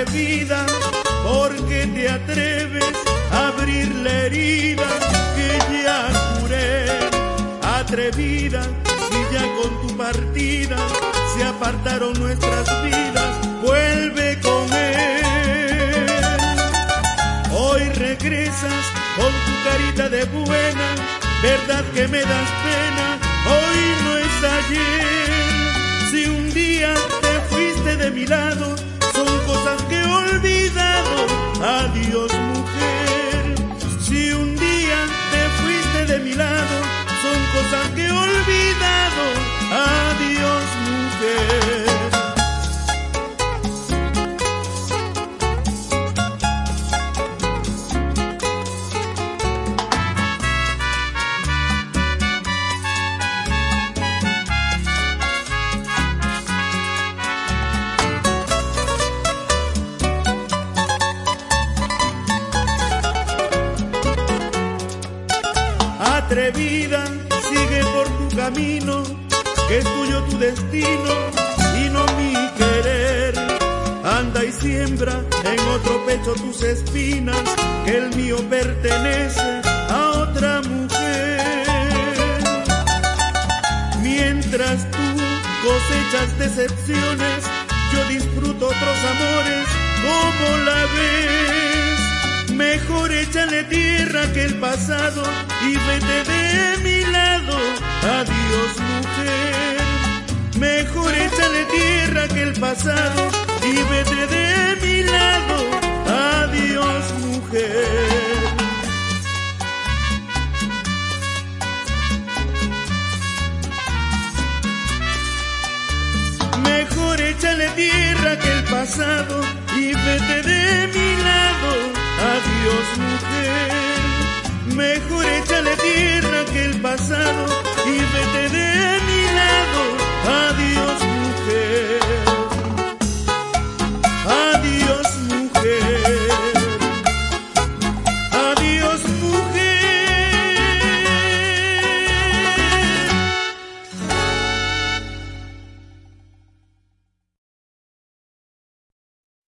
atrevida, porque te atreves a abrir la herida que ya curé. Atrevida, si ya con tu partida se apartaron nuestras vidas, vuelve con él. Hoy regresas con tu carita de buena, verdad que me das pena, hoy no es ayer. Si un día te fuiste de mi lado, son cosas que he olvidado, adiós mujer. Si un día te fuiste de mi lado, son cosas que he olvidado, adiós mujer. Atrevida, sigue por tu camino, que es tuyo tu destino y no mi querer. Anda y siembra en otro pecho tus espinas, que el mío pertenece a otra mujer. Mientras tú cosechas decepciones, yo disfruto otros amores, ¿cómo la ves? Mejor échale tierra que el pasado y vete de mi lado, adiós mujer. Mejor échale tierra que el pasado y vete de mi lado, adiós mujer. Mejor échale tierra que el pasado y vete de mi lado.